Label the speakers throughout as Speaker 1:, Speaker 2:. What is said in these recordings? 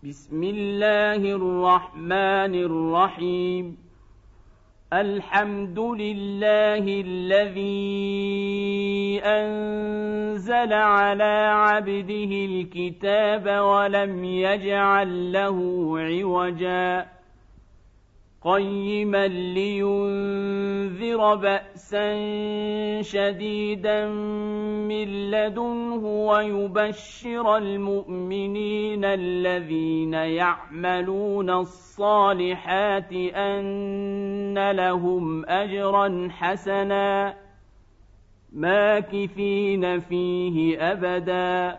Speaker 1: بسم الله الرحمن الرحيم الحمد لله الذي أنزل على عبده الكتاب ولم يجعل له عوجا قيما لينذر بأسا شديدا من لدنه ويبشر المؤمنين الذين يعملون الصالحات أن لهم أجرا حسنا ماكثين فيه أبدا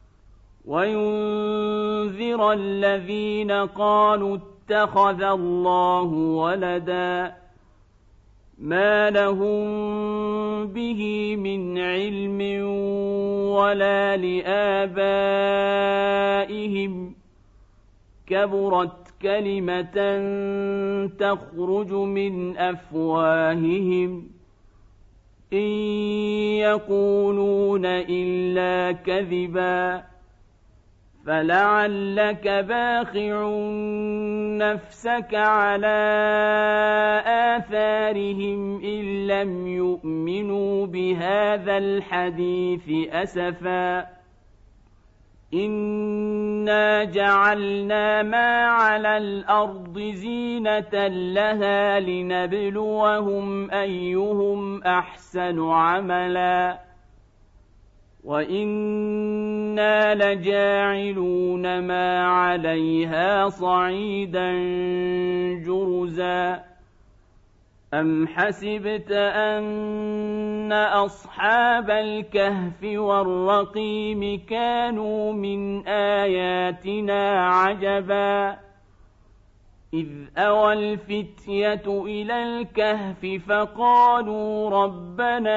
Speaker 1: وينذر الذين قالوا اتخذ الله ولدا ما لهم به من علم ولا لآبائهم كبرت كلمة تخرج من أفواههم إن يقولون إلا كذبا فلعلك باخع نفسك على آثارهم إن لم يؤمنوا بهذا الحديث أسفا إنا جعلنا ما على الأرض زينة لها لنبلوهم أيهم أحسن عملا وإنا لجاعلون ما عليها صعيدا جرزا أم حسبت أن أصحاب الكهف والرقيم كانوا من آياتنا عجبا إذ أوى الفتية إلى الكهف فقالوا ربنا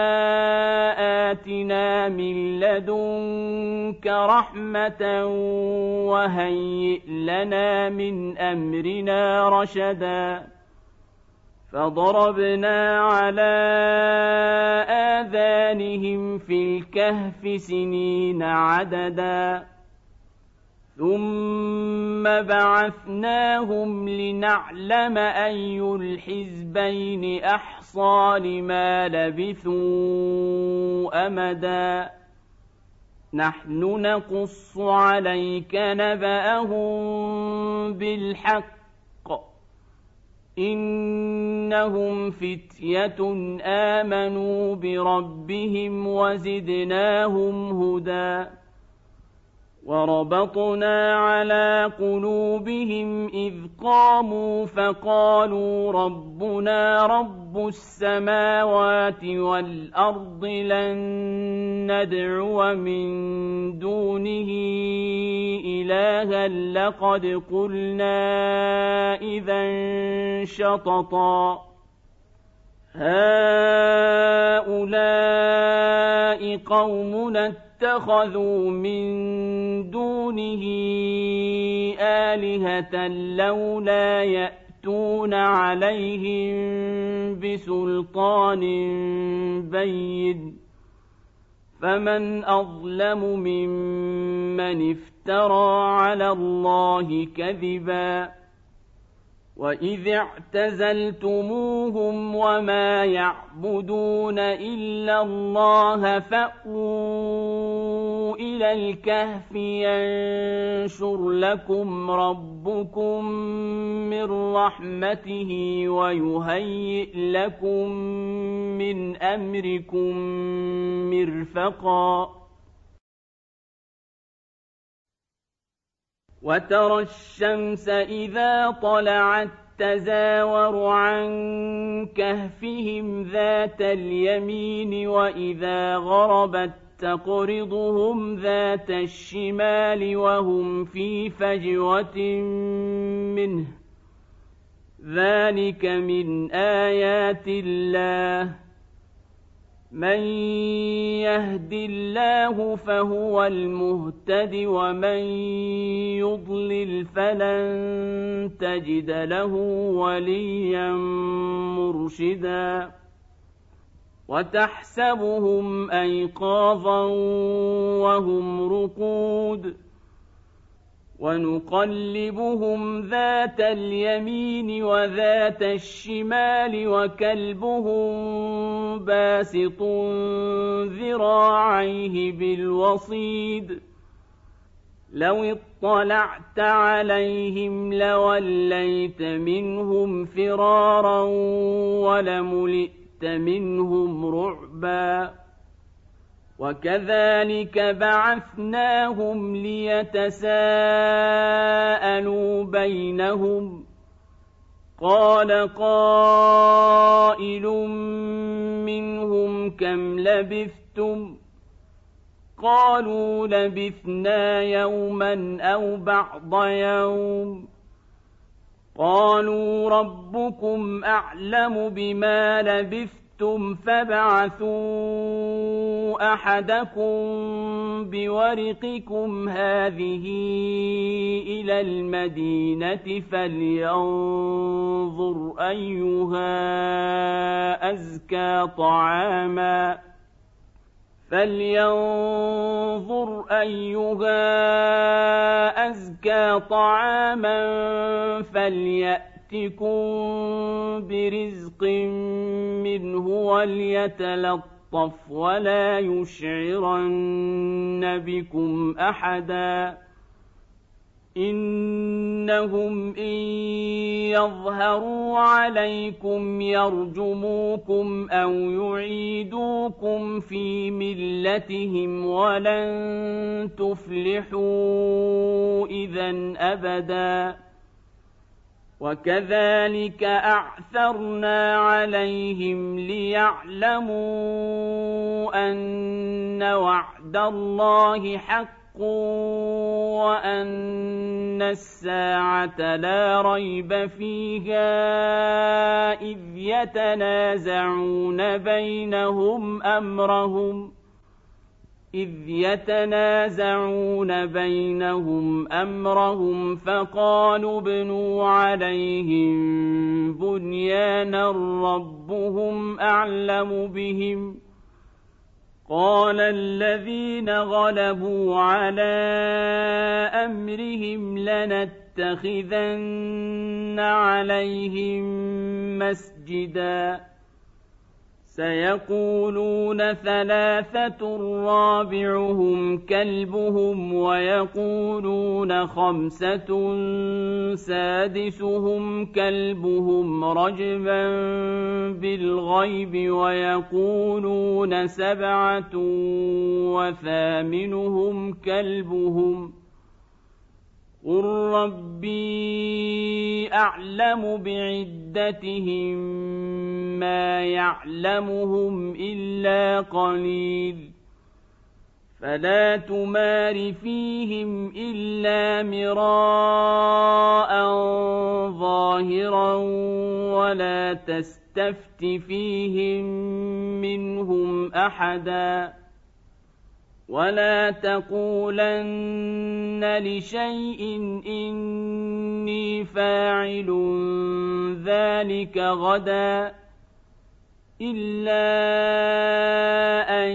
Speaker 1: آتنا من لدنك رحمة وهيئ لنا من أمرنا رشدا فضربنا على آذانهم في الكهف سنين عددا ثم بعثناهم لنعلم أي الحزبين أحصى لما لبثوا أمدا نحن نقص عليك نبأهم بالحق إنهم فتية آمنوا بربهم وزدناهم هدى وربطنا على قلوبهم إذ قاموا فقالوا ربنا رب السماوات والأرض لن ندعو من دونه إلها لقد قلنا إذا شططا هؤلاء قومنا اتخذوا من دونه آلهة لولا يأتون عليهم بسلطان بين فمن أظلم ممن افترى على الله كذبا وإذ اعتزلتموهم وما يعبدون إلا الله فأووا إلى الكهف ينشر لكم ربكم من رحمته ويهيئ لكم من أمركم مرفقا وترى الشمس إذا طلعت تزاور عن كهفهم ذات اليمين وإذا غربت تقرضهم ذات الشمال وهم في فجوة منه ذلك من آيات الله من يهد الله فهو المهتد ومن يضلل فلن تجد له وليا مرشدا وتحسبهم أيقاظا وهم رقود ونقلبهم ذات اليمين وذات الشمال وكلبهم باسط ذراعيه بالوصيد لو اطلعت عليهم لوليت منهم فرارا ولملئت منهم رعبا وكذلك بعثناهم ليتساءلوا بينهم قال قائل منهم كم لبثتم قالوا لبثنا يوما أو بعض يوم قالوا ربكم أعلم بما لبثتم فابعثوا أحدكم بورقكم هذه إلى المدينة فلينظر أيها أزكى طعاما فليأتكم برزق منه وليتلطف ولا يشعرن بكم أحدا إنهم إن يظهروا عليكم يرجموكم أو يعيدوكم في ملتهم ولن تفلحوا إذن أبدا وكذلك أعثرنا عليهم ليعلموا أن وعد الله حق وأن الساعة لا ريب فيها إذ يتنازعون بينهم أمرهم فقالوا ابنوا عليهم بنيانا ربهم أعلم بهم قال الذين غلبوا على أمرهم لنتخذن عليهم مسجدا سيقولون ثلاثة رابعهم كلبهم ويقولون خمسة سادسهم كلبهم رجما بالغيب ويقولون سبعة وثامنهم كلبهم قل ربي أعلم بعدتهم ما يعلمهم إلا قليل فلا تمار فيهم إلا مراء ظاهرا ولا تستفت فيهم منهم أحدا ولا تقولن لشيء إني فاعل ذلك غدا إلا أن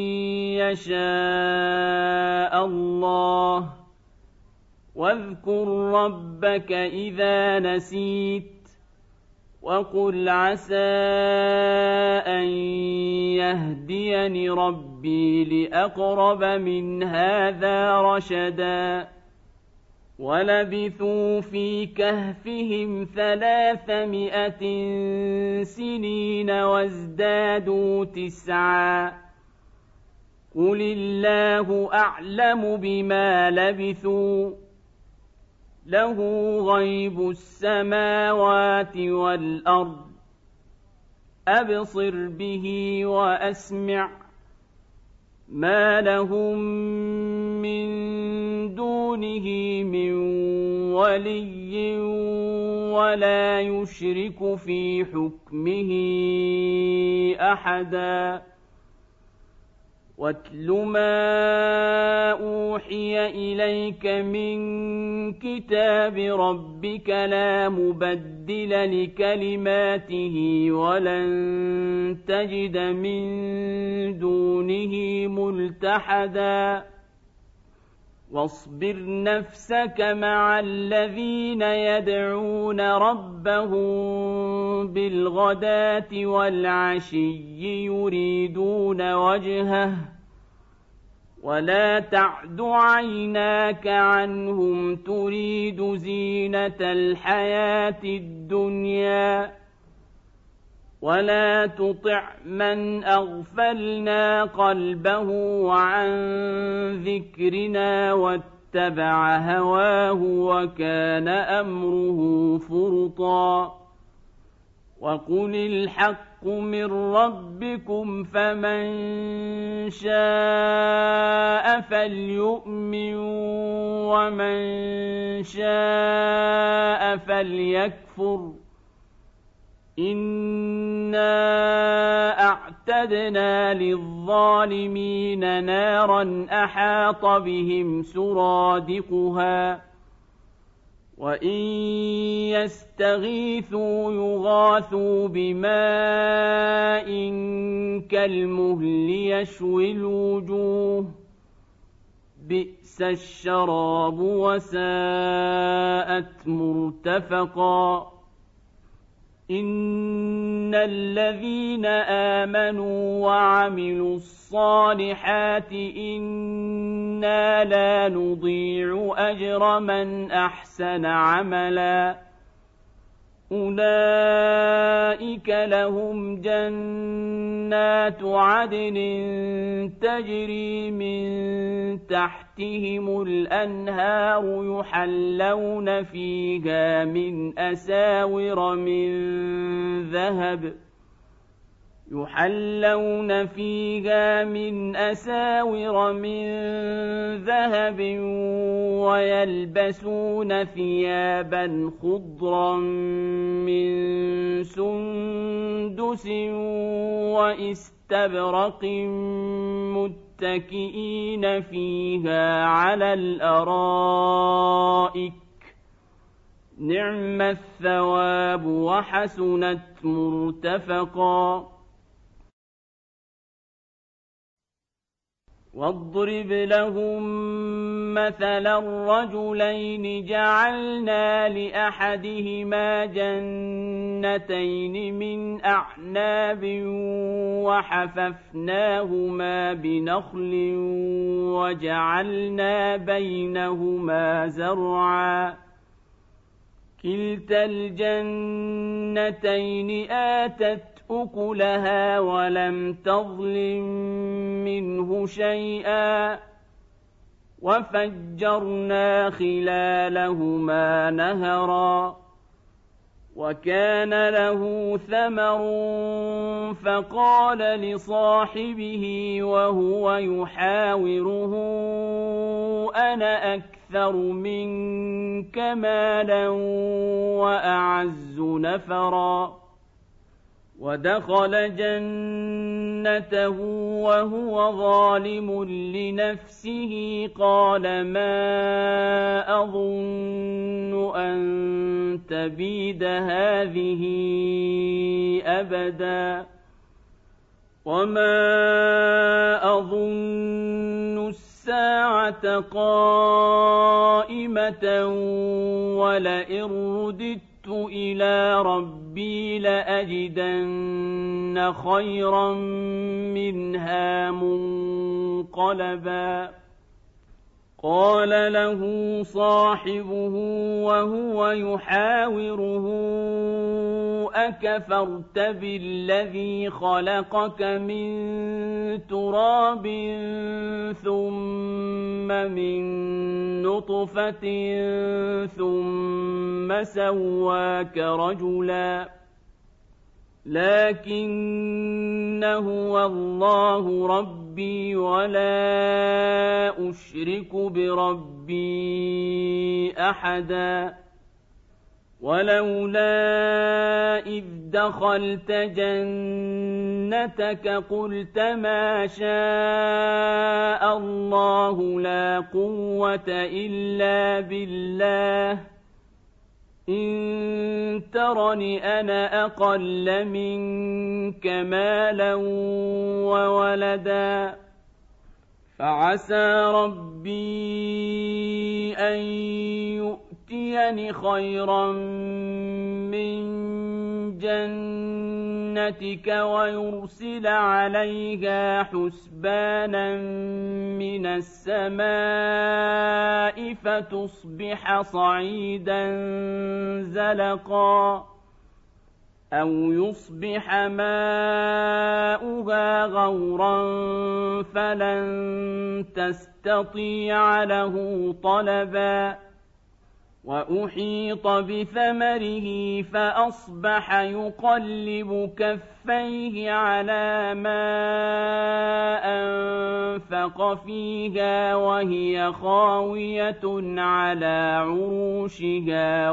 Speaker 1: يشاء الله واذكر ربك إذا نسيت وقل عسى أن يهديني ربي لأقرب من هذا رشدا ولبثوا في كهفهم 300 سنين وازدادوا 9 قل الله أعلم بما لبثوا له غيب السماوات والأرض أبصر به وأسمع ما لهم من دونه من ولي ولا يشرك في حكمه أحدا واتل ما أوحي إليك من كتاب ربك لا مبدل لكلماته ولن تجد من دونه ملتحدا واصبر نفسك مع الذين يدعون ربهم بالغداة والعشي يريدون وجهه ولا تعد عيناك عنهم تريد زينة الحياة الدنيا ولا تطع من أغفلنا قلبه عن ذكرنا واتبع هواه وكان أمره فرطا وقل الحق من ربكم فمن شاء فليؤمن ومن شاء فليكفر إنا أعتدنا للظالمين نارا أحاط بهم سرادقها وإن يستغيثوا يغاثوا بماء كالمهل يشوي الوجوه بئس الشراب وساءت مرتفقا إن الذين آمنوا وعملوا الصالحات إنا لا نضيع أجر من أحسن عملا أولئك لهم جنات عدن تجري من تحتهم الأنهار يحلون فيها من أساور من ذهب ويلبسون ثيابا خضرا من سندس واستبرق متكئين فيها على الأرائك نعم الثواب وحسنت مرتفقا واضرب لهم مثلا الرجلين جعلنا لأحدهما جنتين من أعناب وحففناهما بنخل وجعلنا بينهما زرعا كلتا الجنتين آتت أكلها ولم تظلم منه شيئا وفجرنا خلالهما نهرا وكان له ثمر فقال لصاحبه وهو يحاوره أنا أكثر منك مالا وأعز نفرا ودخل جنته وهو ظالم لنفسه قال ما أظن أن تبيد هذه أبدا وما أظن الساعة قائمة ولئن رددت إلى ربي لأجدن خيرا منها منقلبا قال له صاحبه وهو يحاوره أكفرت بالذي خلقك من تراب ثم من نطفة ثم سواك رجلا لكن هو الله ربي ولا أشرك بربي أحدا ولولا إذ دخلت جنتك قلت ما شاء الله لا قوة إلا بالله إن ترني أنا أقل منك مالا وولدا فعسى ربي أن يؤتيني خيرا من جنتك ويرسل عليها حسبانا من السماء فتصبح صعيدا زلقا أو يصبح ماؤها غورا فلن تستطيع له طلبا وأحيط بثمره فأصبح يقلب كفيه على ما أنفق فيها وهي خاوية على عروشها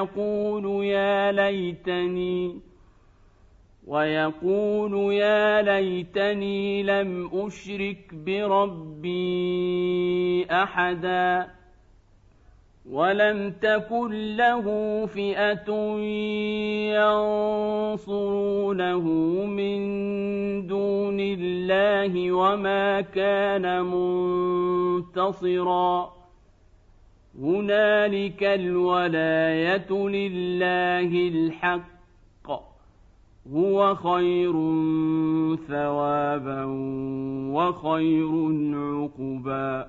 Speaker 1: ويقول يا ليتني لم أشرك بربي أحدا ولم تكن له فئة ينصرونه من دون الله وما كان منتصرا هنالك الولاية لله الحق هو خير ثوابا وخير عقبا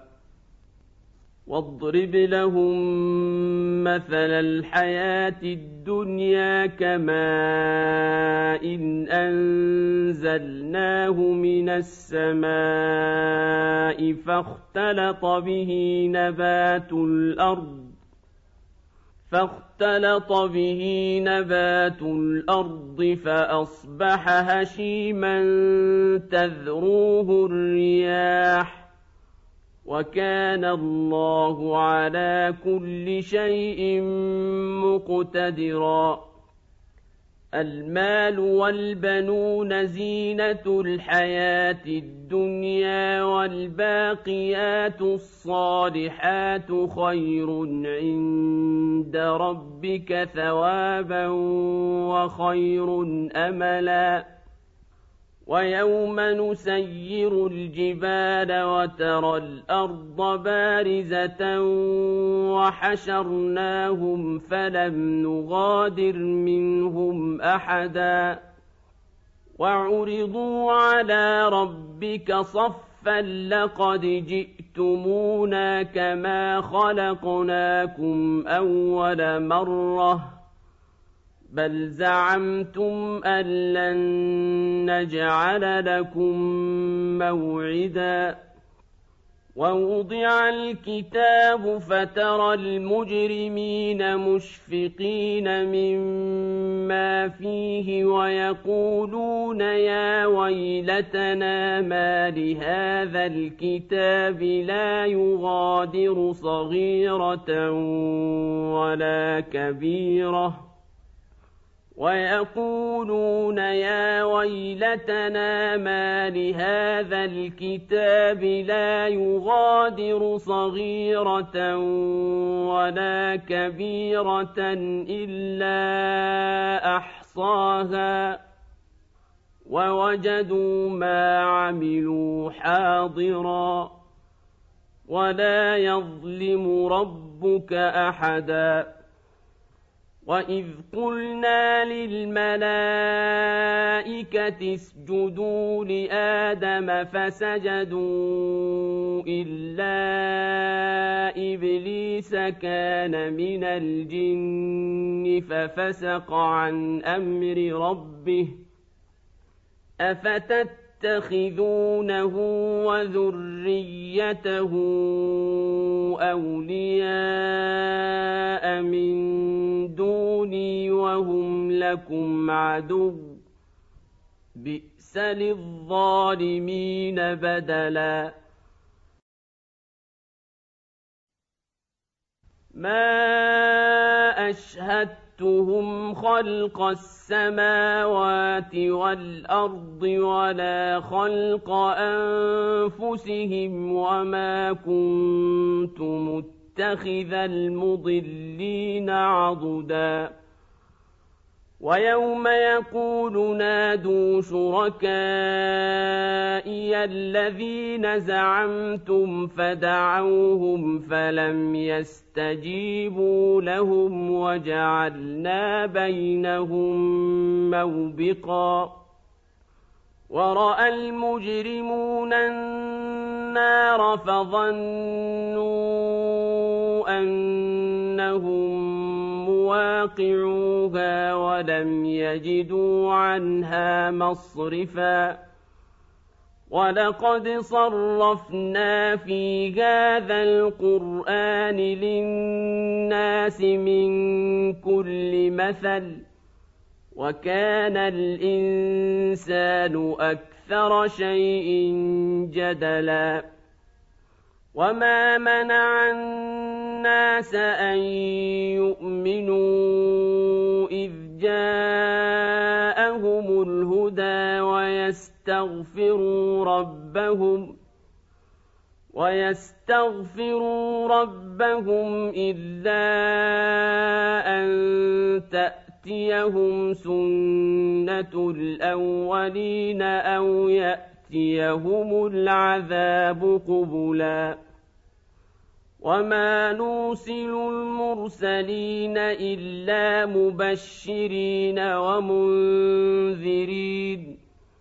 Speaker 1: واضرب لهم مثل الحياة الدنيا كماء إن أنزلناه من السماء فاختلط به نبات الأرض فأصبح هشيما تذروه الرياح وكان الله على كل شيء مقتدرا المال والبنون زينة الحياة الدنيا والباقيات الصالحات خير عند ربك ثوابا وخير أملا ويوم نسير الجبال وترى الأرض بارزة وحشرناهم فلم نغادر منهم أحدا وعرضوا على ربك صفا لقد جئتمونا كما خلقناكم أول مرة بل زعمتم أن لن نجعل لكم موعدا ووضع الكتاب فترى المجرمين مشفقين مما فيه ويقولون يا ويلتنا ما لهذا الكتاب لا يغادر صغيرة ولا كبيرة ويقولون يا ويلتنا ما لهذا الكتاب لا يغادر صغيرة ولا كبيرة إلا أحصاها ووجدوا ما عملوا حاضرا ولا يظلم ربك أحدا وإذ قلنا للملائكة اسجدوا لآدم فسجدوا إلا إبليس كان من الجن ففسق عن أمر ربه أفتتخذونه وذريته أولياء من دوني وهم لكم عدو بئس للظالمين بدلا ما أشهدتهم خلق السماوات والأرض ولا خلق أنفسهم وما كنت متخذ المضلين عضدا ويوم يقول نادوا شركائي الذين زعمتم فدعوهم فلم يستجيبوا لهم وجعلنا بينهم موبقا ورأى المجرمون النار فظنوا أنهم مواقعوها ولم يجدوا عنها مصرفا ولقد صرفنا في هذا القرآن للناس من كل مثل وكان الإنسان أكثر شيء جدلا وما منع الناس أن يؤمنوا إذ جاءهم الهدى ويستغفروا ربهم إلا أن تأتيهم سنة الأولين أو يأتيهم العذاب قبلا وما نرسل المرسلين إلا مبشرين ومنذرين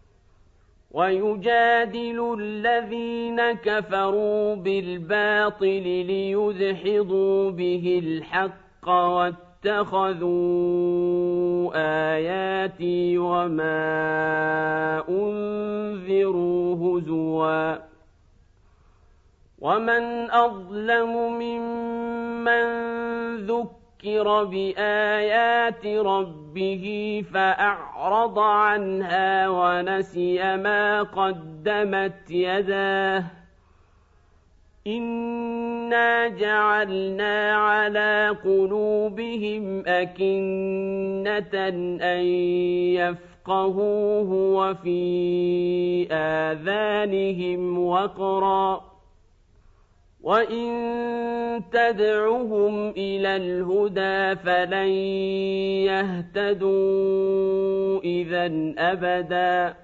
Speaker 1: ويجادل الذين كفروا بالباطل ليدحضوا به الحق واتخذوا آياتي وما أنذروا هزوا ومن أظلم ممن ذكر بآيات ربه فأعرض عنها ونسي ما قدمت يداه إنا جعلنا على قلوبهم أكنة أن يفقهوه وفي آذانهم وقرا وإن تدعهم إلى الهدى فلن يهتدوا إذا أبدا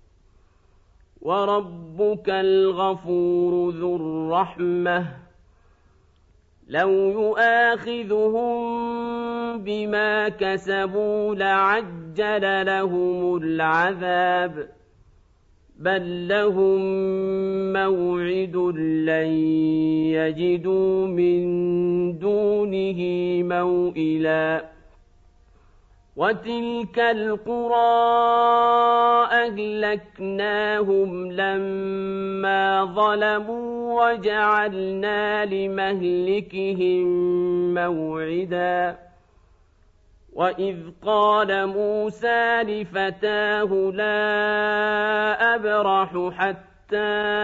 Speaker 1: وربك الغفور ذو الرحمة لو يؤاخذهم بما كسبوا لعجل لهم العذاب بل لهم موعد لن يجدوا من دونه موئلا وتلك القرى أهلكناهم لما ظلموا وجعلنا لمهلكهم موعدا وإذ قال موسى لفتاه لا أبرح حتى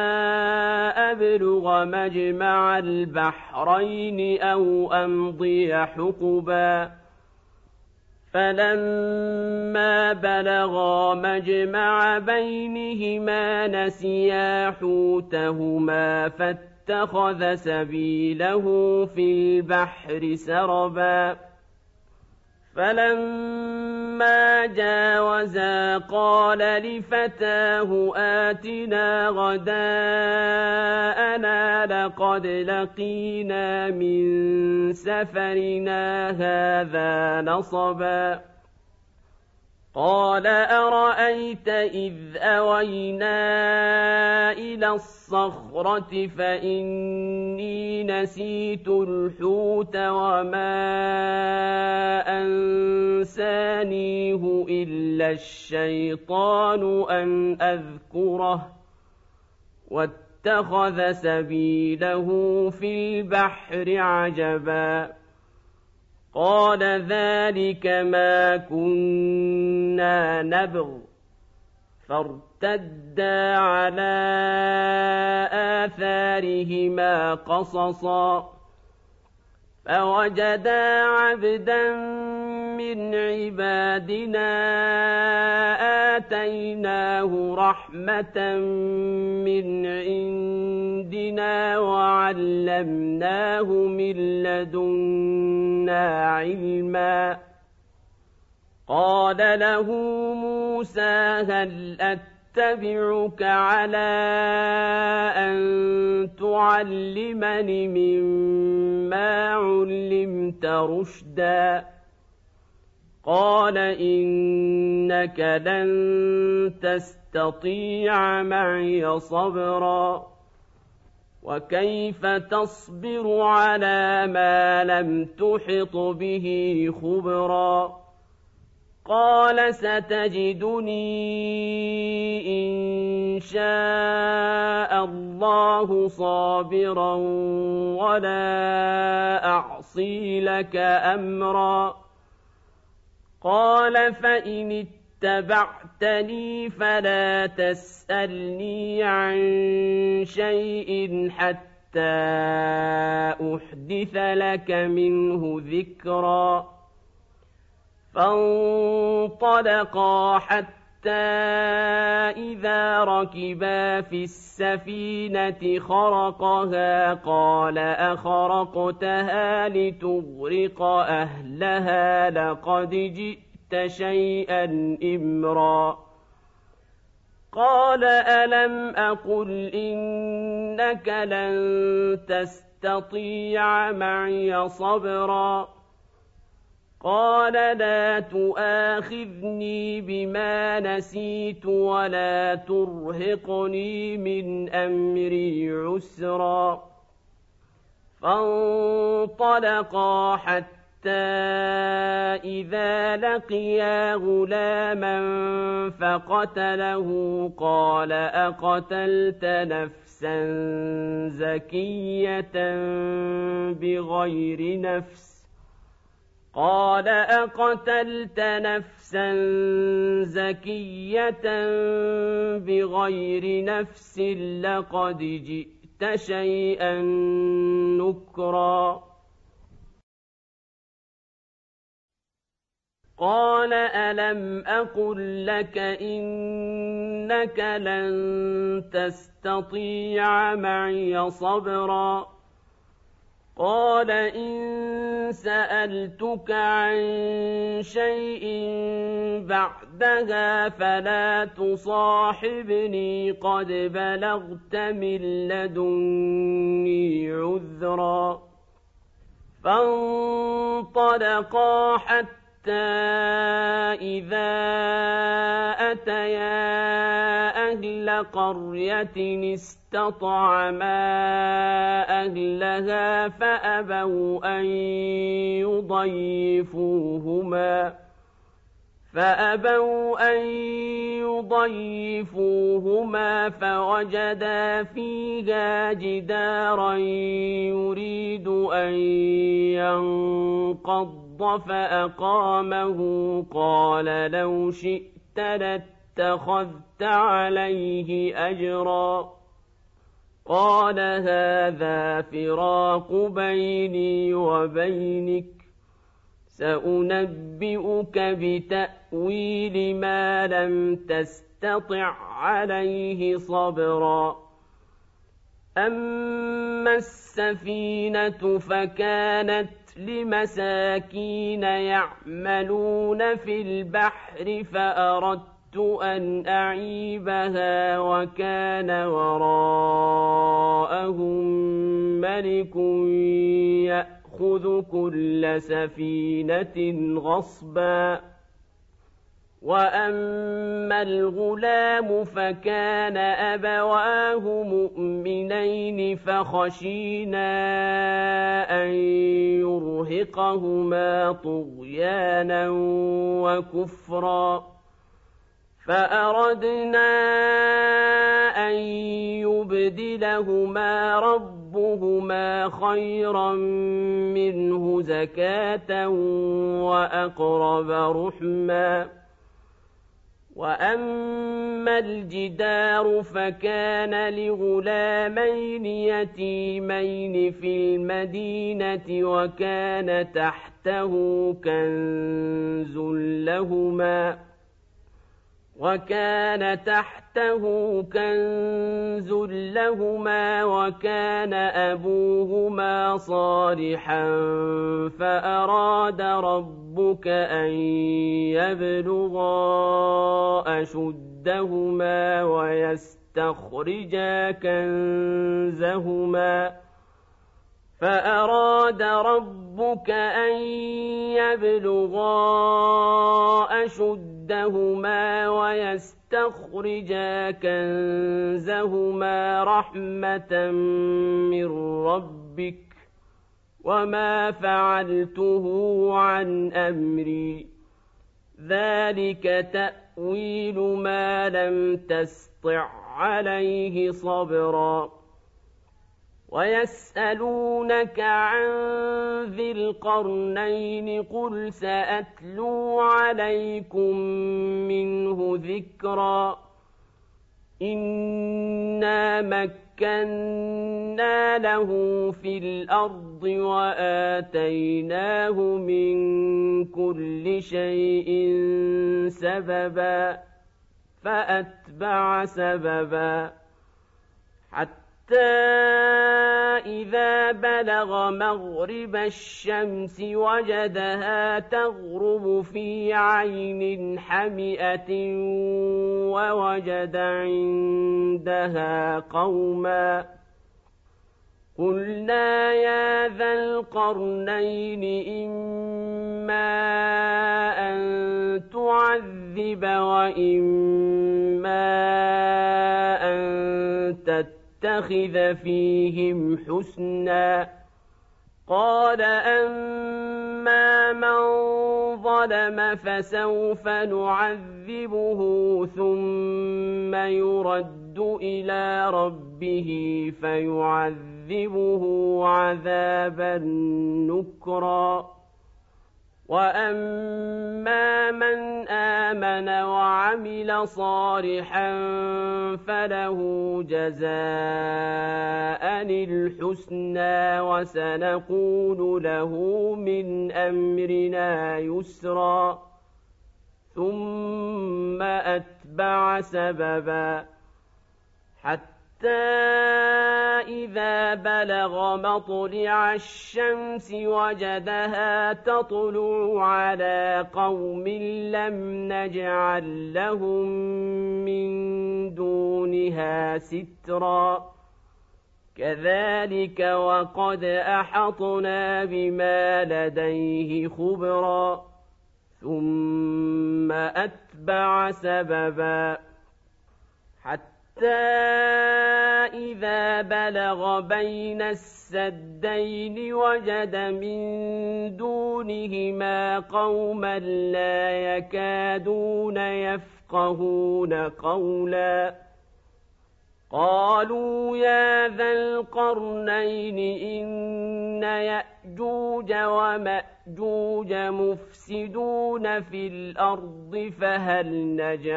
Speaker 1: أبلغ مجمع البحرين أو أمضي حقبا فلما بلغا مجمع بينهما نسيا حوتهما فاتخذ سبيله في البحر سربا فلما جاوزا قال لفتاه آتنا غداءنا لقد لقينا من سفرنا هذا نصبا قال أرأيت إذ أوينا إلى الصخرة فإني نسيت الحوت وما أنسانيه إلا الشيطان أن أذكره واتخذ سبيله في البحر عجبا قال ذلك ما كنا نبغ فارتدا على آثارهما قصصا فوجدا عبدا من عبادنا آتيناه رحمة من عندنا وعلمناه من لدنا علما قال له موسى هل أتبعك على أن تعلمني مما علمت رشدا قال إنك لن تستطيع معي صبرا وكيف تصبر على ما لم تحط به خبرا قال ستجدني إن شاء الله صابرا ولا أعصي لك أمرا قال فإن اتبعتني فلا تسألني عن شيء حتى أحدث لك منه ذكرا فانطلقا حتى إذا ركبا في السفينة خرقها قال أخرقتها لتغرق أهلها لقد جئت شيئا إمرا قال ألم أقل إنك لن تستطيع معي صبرا قال لا تؤاخذني بما نسيت ولا ترهقني من أمري عسرا فانطلقا حتى إذا لقيا غلاما فقتله قال أقتلت نفسا زكية بغير نفس قال أقتلت نفسا زكية بغير نفس لقد جئت شيئا نكرا قال ألم أقل لك إنك لن تستطيع معي صبرا قال إن سألتك عن شيء بعدها فلا تصاحبني قد بلغت من لدني عذرا فانطلقا حتى إذا أتيا أهل قرية استطعما أهلها فأبوا أن يضيفوهما فوجدا فيها جدارا يريد أن ينقض فأقامه قال لو شئت لاتخذت عليه أجرا قال هذا فراق بيني وبينك سأنبئك بتأويل ما لم تستطع عليه صبرا أما السفينة فكانت لمساكين يعملون في البحر فأردت أن أعيبها وكان وراءهم ملك يأخذ كل سفينة غصبا وأما الغلام فكان أبواه مؤمنين فخشينا أن يرهقهما طغيانا وكفرا فأردنا أن يبدلهما ربهما خيرا منه زكاة وأقرب رحما وأما الجدار فكان لغلامين يتيمين في المدينة وكان تحته كنز لهما وكان تحته كنز لهما وكان أبوهما صالحا فأراد ربك أن يبلغا أشدهما ويستخرجا كنزهما رحمة من ربك وما فعلته عن أمري ذلك تأويل ما لم تسطع عليه صبرا ويسألونك عن ذي القرنين قل سأتلو عليكم منه ذكرا إنا مكنا له في الأرض وآتيناه من كل شيء سببا فأتبع سببا حتى إذا بلغ مغرب الشمس وجدها تغرب في عين حمئة ووجد عندها قوما قلنا يا ذا القرنين إما أن تعذب وإما أن تتخذ فيهم حسنا قال أما من ظلم فسوف نعذبه ثم يرد إلى ربه فيعذبه عذابا نكرا وأما من آمن وعمل صالحا فله جزاء الحسنى وسنقول له من أمرنا يسرا ثم أتبع سببا حتى إذا بلغ مطلع الشمس وجدها تطلع على قوم لم نجعل لهم من دونها سترا كذلك وقد أحطنا بما لديه خبرا ثم أتبع سببا حتى إذا بلغ بين السدين وجد من دونهما قوما لا يكادون يفقهون قولا قالوا يا ذا القرنين إن يأجوج ومأجوج مفسدون في الأرض فهل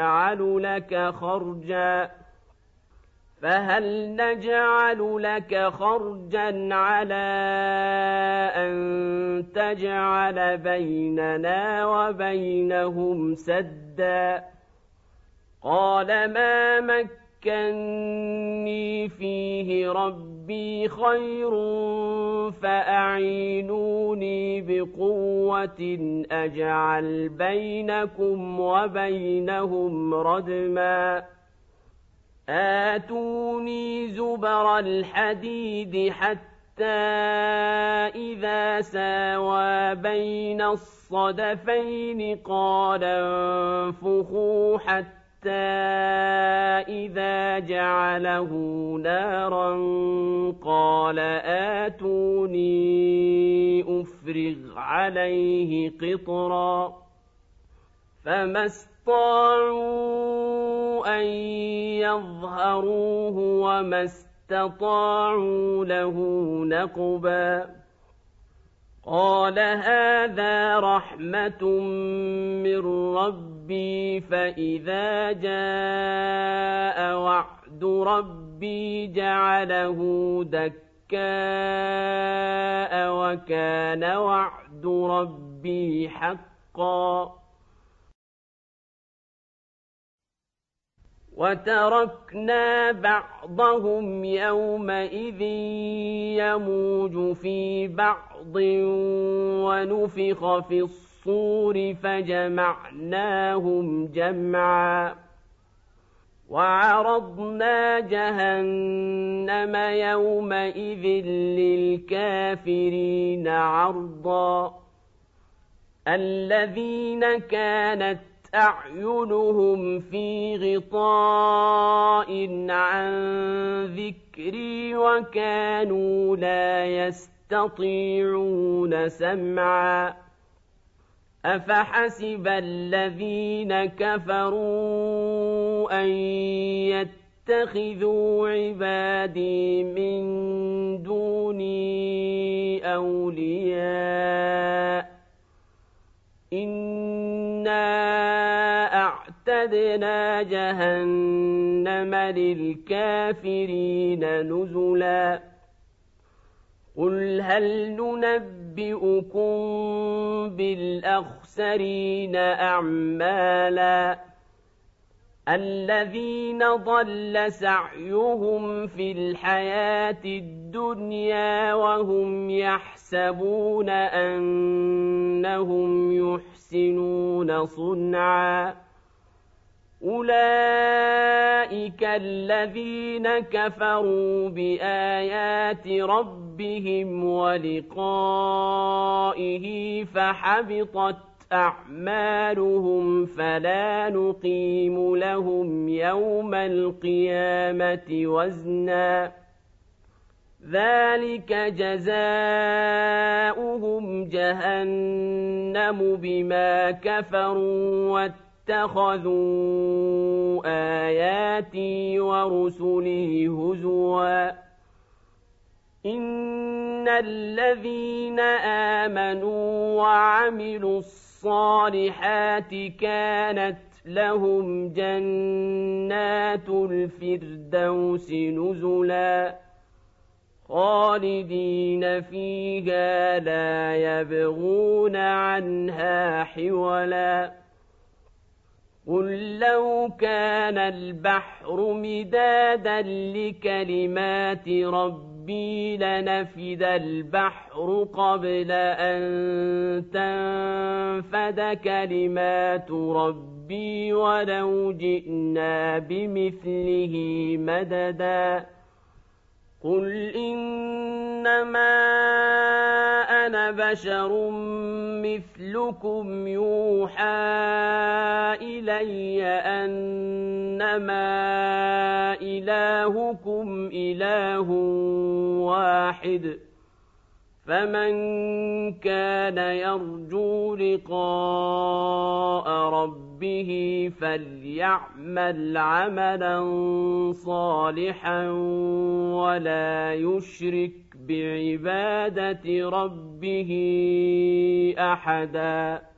Speaker 1: نجعل لك خرجا على أن تجعل بيننا وبينهم سدا قال ما مكني فيه ربي خير فأعينوني بقوة أجعل بينكم وبينهم ردما آتوني زبر الحديد حتى إذا ساوى بين الصدفين قال انفخوا حتى إذا جعله نارا قال آتوني أفرغ عليه قطرا فما استطاعوا أن يظهروه وما استطاعوا له نقبا قال هذا رحمة من ربي فإذا جاء وعد ربي جعله دكاء وكان وعد ربي حقا وتركنا بعضهم يومئذ يموج في بعض ونفخ في الصور فجمعناهم جمعا وعرضنا جهنم يومئذ للكافرين عرضا الذين كانت أعينهم في غطاء عن ذكري وكانوا لا يستطيعون سمعا أفحسب الذين كفروا أن يتخذوا عبادي من دوني أولياء إنا أعتدنا جهنم للكافرين نزلا قل هل ننبئكم بالأخسرين أعمالا الذين ضل سعيهم في الحياة الدنيا وهم يحسبون أنهم يحسنون صنعا أولئك الذين كفروا بآيات ربهم ولقائه فحبطت أعمالهم فلا نقيم لهم يوم القيامة وزنا ذلك جزاؤهم جهنم بما كفروا واتخذوا آياتي ورسلي هزوا إن الذين آمنوا وعملوا الصالحات كانت لهم جنات الفردوس نزلا خالدين فيها لا يبغون عنها حولا قل لو كان البحر مدادا لكلمات ربي لنفد البحر قبل أن تنفد كلمات ربي ولو جئنا بمثله مددا قل إنما أنا بشر مثلكم يوحى إلي أنما إلهكم إله واحد فمن كان يرجو لقاء ربه فليعمل عملا صالحا ولا يشرك بعبادة ربه أحدا